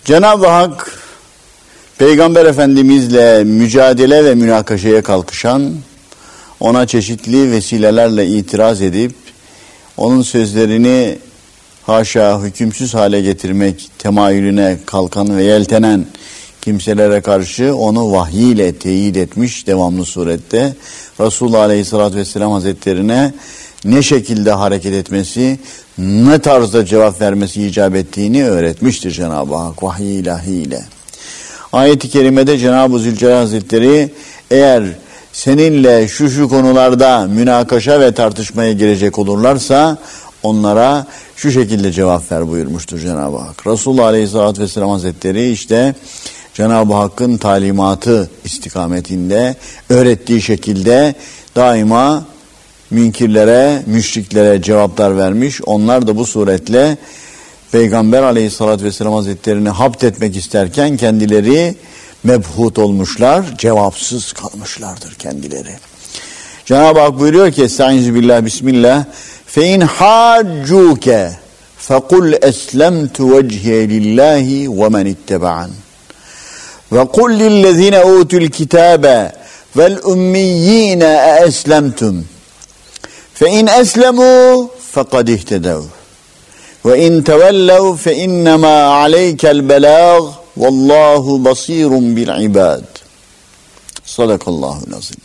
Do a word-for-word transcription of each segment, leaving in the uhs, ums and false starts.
Cenab-ı Hak Peygamber Efendimizle mücadele ve münakaşaya kalkışan, ona çeşitli vesilelerle itiraz edip onun sözlerini haşa hükümsüz hale getirmek temayülüne kalkan ve yeltenen kimselere karşı onu vahiy ile teyit etmiş devamlı surette. Resulullah Aleyhisselatü Vesselam Hazretlerine ne şekilde hareket etmesi, ne tarzda cevap vermesi icap ettiğini öğretmiştir Cenab-ı Hak vahiy ilahiyle. Ayet-i kerimede Cenab-ı Zülcelal Hazretleri eğer seninle şu şu konularda münakaşa ve tartışmaya girecek olurlarsa onlara şu şekilde cevap ver buyurmuştur Cenab-ı Hak. Resulullah Aleyhisselatü Vesselam Hazretleri işte Cenab-ı Hakk'ın talimatı istikametinde öğrettiği şekilde daima münkirlere, müşriklere cevaplar vermiş. Onlar da bu suretle Peygamber Aleyhisselatü Vesselam Hazretlerini hapt etmek isterken kendileri mebhut olmuşlar, cevapsız kalmışlardır kendileri. Cenab-ı Hak buyuruyor ki Estaizu billah bismillah fe in haccuke fekul eslemtu vecihe lillahi ve men itteba'n ve kul lillezine utul kitabe vel ummiyyine eslemtum fe in eslemu fekad ihtedev ve in tevellev fe innema aleykel belâg vallahu basirun bil ibad. Sadakallahu nazim.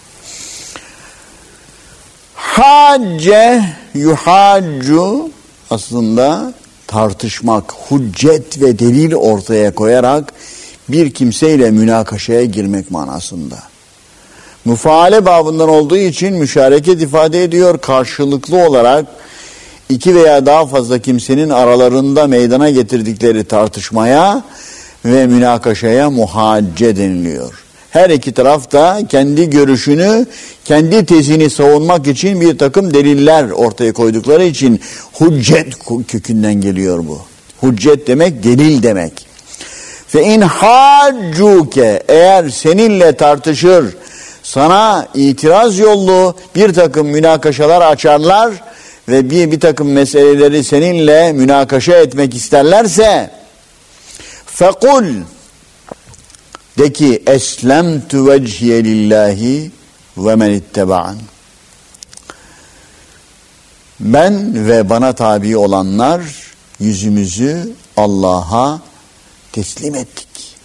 Hacce yuhaccu aslında tartışmak, hüccet ve delil ortaya koyarak bir kimseyle münakaşaya girmek manasında. Müfaale babından olduğu için müşareket ifade ediyor. Karşılıklı olarak iki veya daha fazla kimsenin aralarında meydana getirdikleri tartışmaya ve münakaşaya muhacce deniliyor. Her iki taraf da kendi görüşünü, kendi tezini savunmak için bir takım deliller ortaya koydukları için hüccet kökünden geliyor bu. Hüccet demek delil demek. Fe in haccuke eğer seninle tartışır, sana itiraz yollu bir takım münakaşalar açarlar ve bir, bir takım meseleleri seninle münakaşa etmek isterlerse fekul de ki eslemtu vecihe lillahi ve men itteba'n. Ben ve bana tabi olanlar yüzümüzü Allah'a teslim ettik.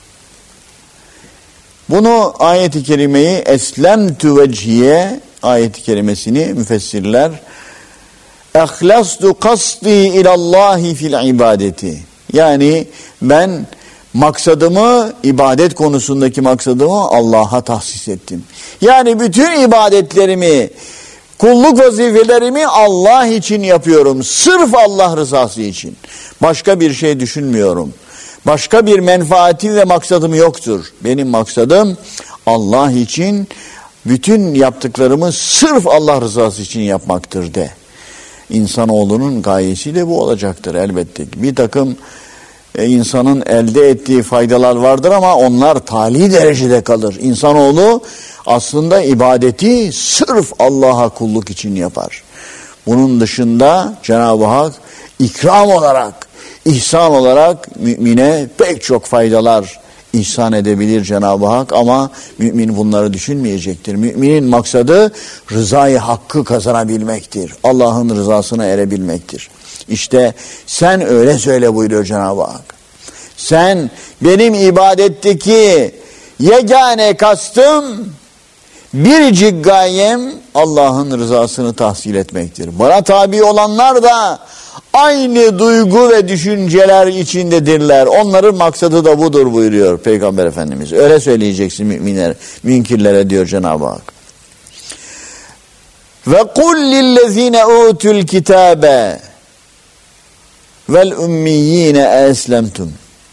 Bunu ayet-i kerimeyi eslemtu vecihe ayet-i kerimesini müfessirler ehlastu kasti ilallahi fil ibadeti. Yani ben maksadımı, ibadet konusundaki maksadımı Allah'a tahsis ettim. Yani bütün ibadetlerimi, kulluk vazifelerimi Allah için yapıyorum. Sırf Allah rızası için. Başka bir şey düşünmüyorum. Başka bir menfaatim ve maksadım yoktur. Benim maksadım Allah için bütün yaptıklarımı sırf Allah rızası için yapmaktır de. İnsanoğlunun gayesi de bu olacaktır elbette. Bir takım e, insanın elde ettiği faydalar vardır ama onlar tali derecede kalır. İnsanoğlu aslında ibadeti sırf Allah'a kulluk için yapar. Bunun dışında Cenab-ı Hak ikram olarak, ihsan olarak mümine pek çok faydalar ihsan edebilir Cenab-ı Hak ama mümin bunları düşünmeyecektir. Müminin maksadı rızayı hakkı kazanabilmektir. Allah'ın rızasına erebilmektir. İşte sen öyle söyle buyuruyor Cenab-ı Hak. Sen benim ibadetteki yegane kastım, biricik gayem Allah'ın rızasını tahsil etmektir. Bana tabi olanlar da aynı duygu ve düşünceler içindedirler. Onların maksadı da budur buyuruyor Peygamber Efendimiz. Öyle söyleyeceksin müminler, münkirlere diyor Cenab-ı Hak. Ve kul lillezine utul kitabe vel ummiyyine eslemtum.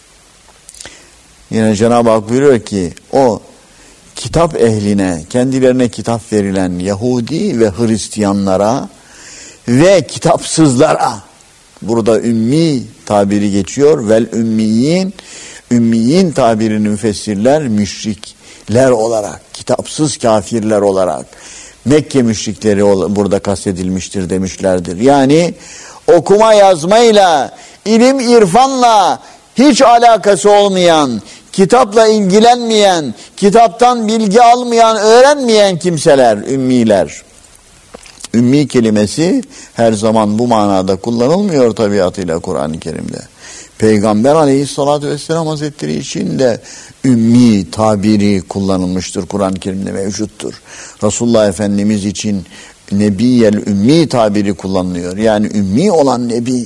Yine Cenab-ı Hak buyuruyor ki o kitap ehline, kendilerine kitap verilen Yahudi ve Hristiyanlara ve kitapsızlara, burada ümmi tabiri geçiyor. Vel ümmiyin, ümmiyin tabirini müfessirler müşrikler olarak, kitapsız kafirler olarak, Mekke müşrikleri burada kastedilmiştir demişlerdir. Yani okuma yazmayla, ilim irfanla hiç alakası olmayan, kitapla ilgilenmeyen, kitaptan bilgi almayan, öğrenmeyen kimseler, ümmiler. Ümmi kelimesi her zaman bu manada kullanılmıyor tabiatıyla Kur'an-ı Kerim'de. Peygamber aleyhissalatü vesselam hazretleri için de ümmi tabiri kullanılmıştır, Kur'an-ı Kerim'de mevcuttur. Resulullah Efendimiz için nebiyel ümmi tabiri kullanılıyor. Yani ümmi olan nebi.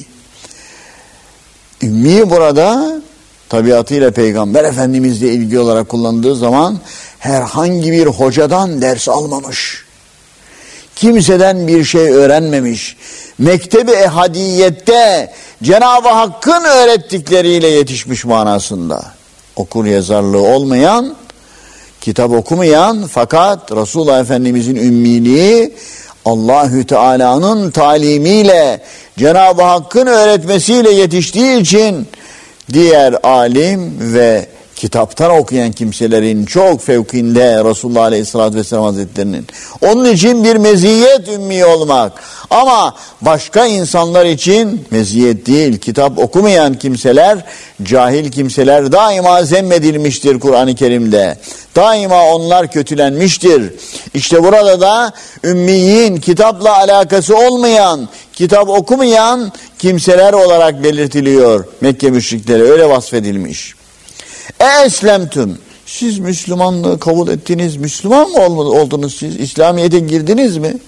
Ümmi burada tabiatıyla Peygamber Efendimizle ilgili olarak kullandığı zaman herhangi bir hocadan ders almamış, kimseden bir şey öğrenmemiş, Mektebi ehadiyette Cenab-ı Hakk'ın öğrettikleriyle yetişmiş manasında. Okur yazarlığı olmayan, kitap okumayan fakat Resulullah Efendimizin ümmiliği Allahü Teala'nın talimiyle, Cenab-ı Hakk'ın öğretmesiyle yetiştiği için diğer alim ve kitaptan okuyan kimselerin çok fevkinde Resulullah Aleyhisselatü Vesselam Hazretlerinin. Onun için bir meziyet ümmi olmak. Ama başka insanlar için meziyet değil. Kitap okumayan kimseler, cahil kimseler daima zemmedilmiştir Kur'an-ı Kerim'de. Daima onlar kötülenmiştir. İşte burada da ümmiyin, kitapla alakası olmayan, kitap okumayan kimseler olarak belirtiliyor. Mekke müşrikleri öyle vasfedilmiş. E-eslemtüm, siz Müslümanlığı kabul ettiniz, Müslüman mı oldunuz siz? İslamiyet'e girdiniz mi?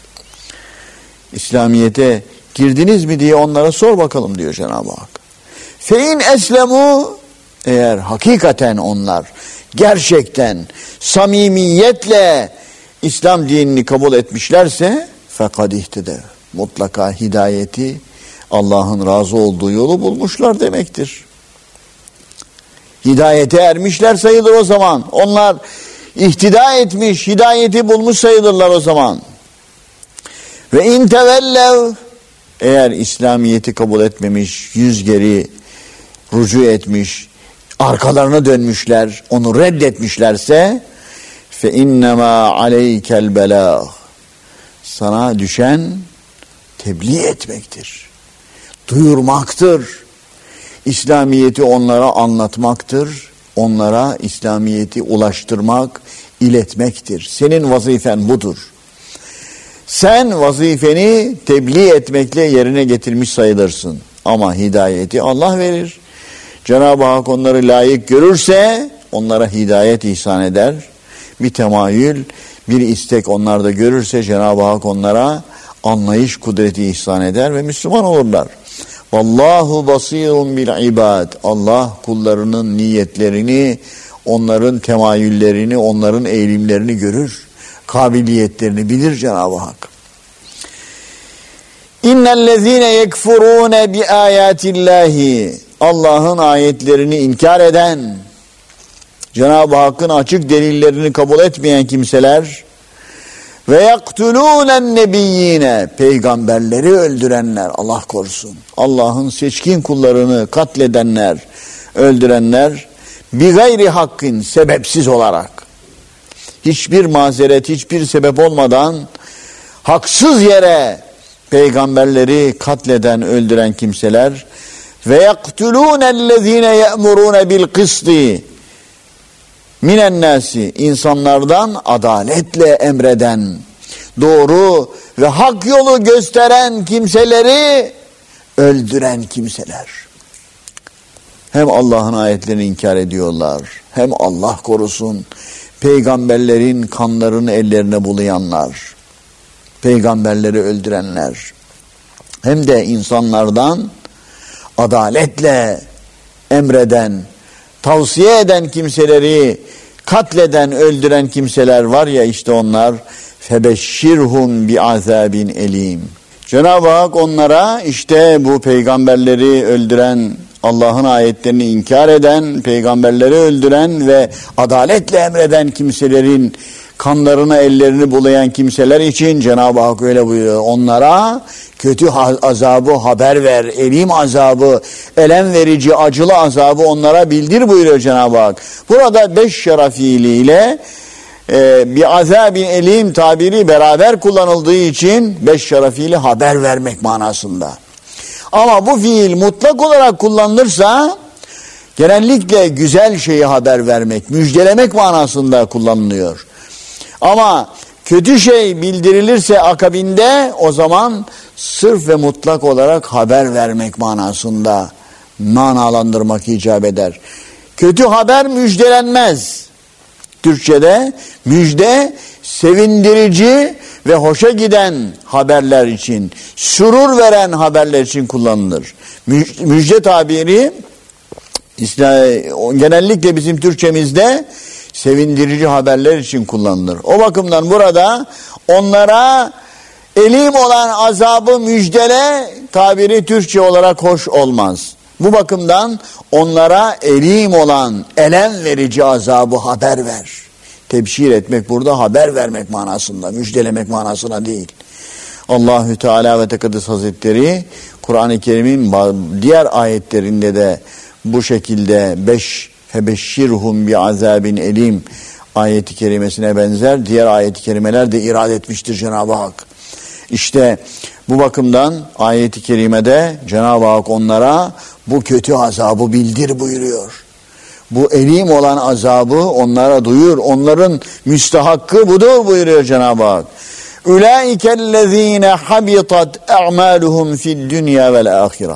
İslamiyet'e girdiniz mi diye onlara sor bakalım diyor Cenab-ı Hak. Fein eslemu, eğer hakikaten onlar gerçekten samimiyetle İslam dinini kabul etmişlerse fekad ihtede, mutlaka hidayeti, Allah'ın razı olduğu yolu bulmuşlar demektir. Hidayete ermişler sayılır o zaman. Onlar ihtida etmiş, hidayeti bulmuş sayılırlar o zaman. Ve in tevellev, eğer İslamiyet'i kabul etmemiş, yüz geri rücu etmiş, arkalarına dönmüşler, onu reddetmişlerse fe innema aleykel belâh, sana düşen tebliğ etmektir, duyurmaktır. İslamiyet'i onlara anlatmaktır, onlara İslamiyet'i ulaştırmak, iletmektir. Senin vazifen budur. Sen vazifeni tebliğ etmekle yerine getirmiş sayılırsın. Ama hidayeti Allah verir. Cenab-ı Hak onları layık görürse onlara hidayet ihsan eder. Bir temayül, bir istek onlarda görürse Cenab-ı Hak onlara anlayış kudreti ihsan eder ve Müslüman olurlar. Vallahu basirun bil ibad. Allah kullarının niyetlerini, onların temayüllerini, onların eğilimlerini görür. Kabiliyetlerini bilir Cenab-ı Hak. İnnellezîne yekfurûne bi âyâtillâhi. Allah'ın ayetlerini inkar eden, Cenab-ı Hakk'ın açık delillerini kabul etmeyen kimseler ve yaktulûnen nebiyyîne, peygamberleri öldürenler, Allah korusun. Allah'ın seçkin kullarını katledenler, öldürenler, bi gayri hakkın, sebepsiz olarak, hiçbir mazeret, hiçbir sebep olmadan haksız yere peygamberleri katleden, öldüren kimseler ve yaktulûnellezîne ye'murûne bil kısti minen nâsi, insanlardan adaletle emreden, doğru ve hak yolu gösteren kimseleri öldüren kimseler. Hem Allah'ın ayetlerini inkar ediyorlar, hem Allah korusun peygamberlerin kanlarını ellerine bulayanlar, peygamberleri öldürenler, hem de insanlardan adaletle emreden, tavsiye eden kimseleri katleden, öldüren kimseler var ya, işte onlar febeşşirhum bi azabin elim. Cenab-ı Hak onlara işte bu peygamberleri öldüren, Allah'ın ayetlerini inkar eden, peygamberleri öldüren ve adaletle emreden kimselerin kanlarına ellerini bulayan kimseler için Cenab-ı Hak öyle buyuruyor. Onlara kötü azabı haber ver, elim azabı, elem verici, acılı azabı onlara bildir buyuruyor Cenab-ı Hak. Burada beş şara fiiliyle e, bir azabin elim tabiri beraber kullanıldığı için beş şara fiili haber vermek manasında. Ama bu fiil mutlak olarak kullanılırsa genellikle güzel şeyi haber vermek, müjdelemek manasında kullanılıyor. Ama kötü şey bildirilirse akabinde o zaman sırf ve mutlak olarak haber vermek manasında manalandırmak icap eder. Kötü haber müjdelenmez. Türkçe'de müjde sevindirici ve hoşa giden haberler için, sürur veren haberler için kullanılır. Müjde tabiri genellikle bizim Türkçemizde sevindirici haberler için kullanılır. O bakımdan burada onlara elim olan azabı müjdele tabiri Türkçe olarak hoş olmaz. Bu bakımdan onlara elim olan elem verici azabı haber ver. Tebşir etmek burada haber vermek manasında, müjdelemek manasına değil. Allahü Teala ve Tekaddes Hazretleri Kur'an-ı Kerim'in diğer ayetlerinde de bu şekilde beş febeşşirhum bi azabin elim ayeti kerimesine benzer diğer ayeti kerimeler de irad etmiştir Cenab-ı Hak. İşte bu bakımdan ayeti kerimede Cenab-ı Hak onlara bu kötü azabı bildir buyuruyor. Bu elim olan azabı onlara duyur. Onların müstehakkı budur buyuruyor Cenab-ı Hak. Ulaikellezine habitat a'maluhum fid dunya vel ahire.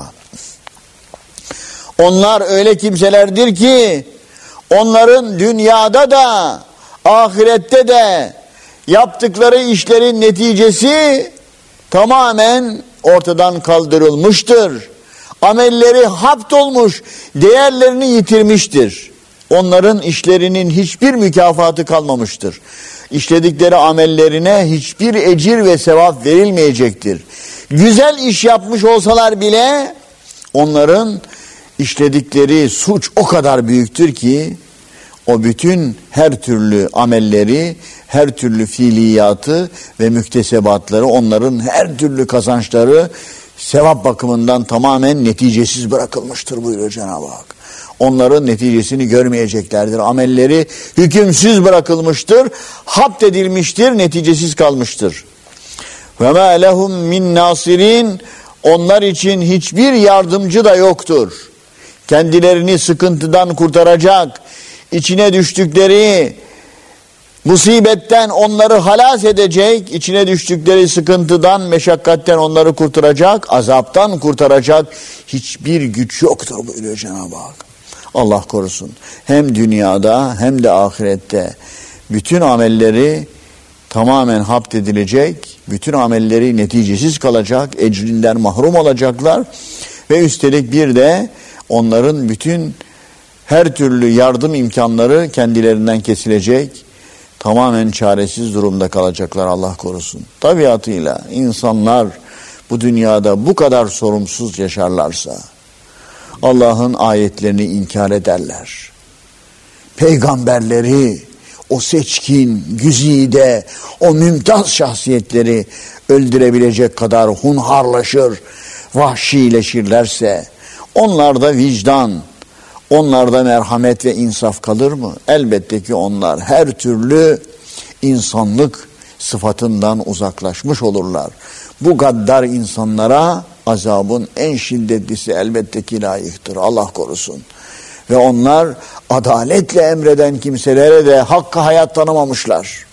Onlar öyle kimselerdir ki onların dünyada da ahirette de yaptıkları işlerin neticesi tamamen ortadan kaldırılmıştır. Amelleri haptolmuş, değerlerini yitirmiştir. Onların işlerinin hiçbir mükafatı kalmamıştır. İşledikleri amellerine hiçbir ecir ve sevap verilmeyecektir. Güzel iş yapmış olsalar bile onların işledikleri suç o kadar büyüktür ki o bütün her türlü amelleri, her türlü fiiliyatı ve müktesebatları, onların her türlü kazançları sevap bakımından tamamen neticesiz bırakılmıştır buyuruyor Cenab-ı Hak. Onların neticesini görmeyeceklerdir. Amelleri hükümsüz bırakılmıştır, hapt edilmiştir, neticesiz kalmıştır. Ve ma lehum min nasirin, onlar için hiçbir yardımcı da yoktur. Kendilerini sıkıntıdan kurtaracak, içine düştükleri musibetten onları halas edecek, içine düştükleri sıkıntıdan, meşakkatten onları kurtaracak, azaptan kurtaracak hiçbir güç yoktur buyuruyor Cenab-ı Hak. Allah korusun. Hem dünyada hem de ahirette bütün amelleri tamamen hapt edilecek, bütün amelleri neticesiz kalacak, ecrinden mahrum olacaklar ve üstelik bir de onların bütün her türlü yardım imkanları kendilerinden kesilecek, tamamen çaresiz durumda kalacaklar, Allah korusun. Tabiatıyla insanlar bu dünyada bu kadar sorumsuz yaşarlarsa Allah'ın ayetlerini inkar ederler. Peygamberleri, o seçkin, güzide, o mümtaz şahsiyetleri öldürebilecek kadar hunharlaşır, vahşileşirlerse onlarda vicdan, onlarda merhamet ve insaf kalır mı? Elbette ki onlar her türlü insanlık sıfatından uzaklaşmış olurlar. Bu gaddar insanlara azabın en şiddetlisi elbette ki layıktır. Allah korusun. Ve onlar adaletle emreden kimselere de hakkı hayat tanımamışlar.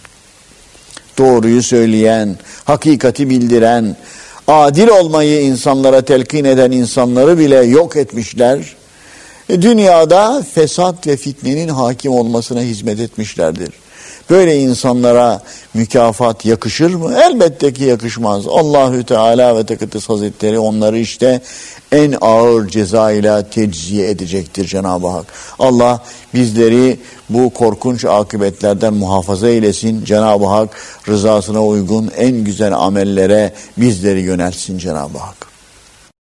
Doğruyu söyleyen, hakikati bildiren, adil olmayı insanlara telkin eden insanları bile yok etmişler. E, dünyada fesat ve fitnenin hakim olmasına hizmet etmişlerdir. Böyle insanlara mükafat yakışır mı? Elbette ki yakışmaz. Allahü Teala ve Tekaddes Hazretleri onları işte en ağır ceza ile tecziye edecektir Cenab-ı Hak. Allah bizleri bu korkunç akıbetlerden muhafaza eylesin. Cenab-ı Hak rızasına uygun en güzel amellere bizleri yöneltsin Cenab-ı Hak.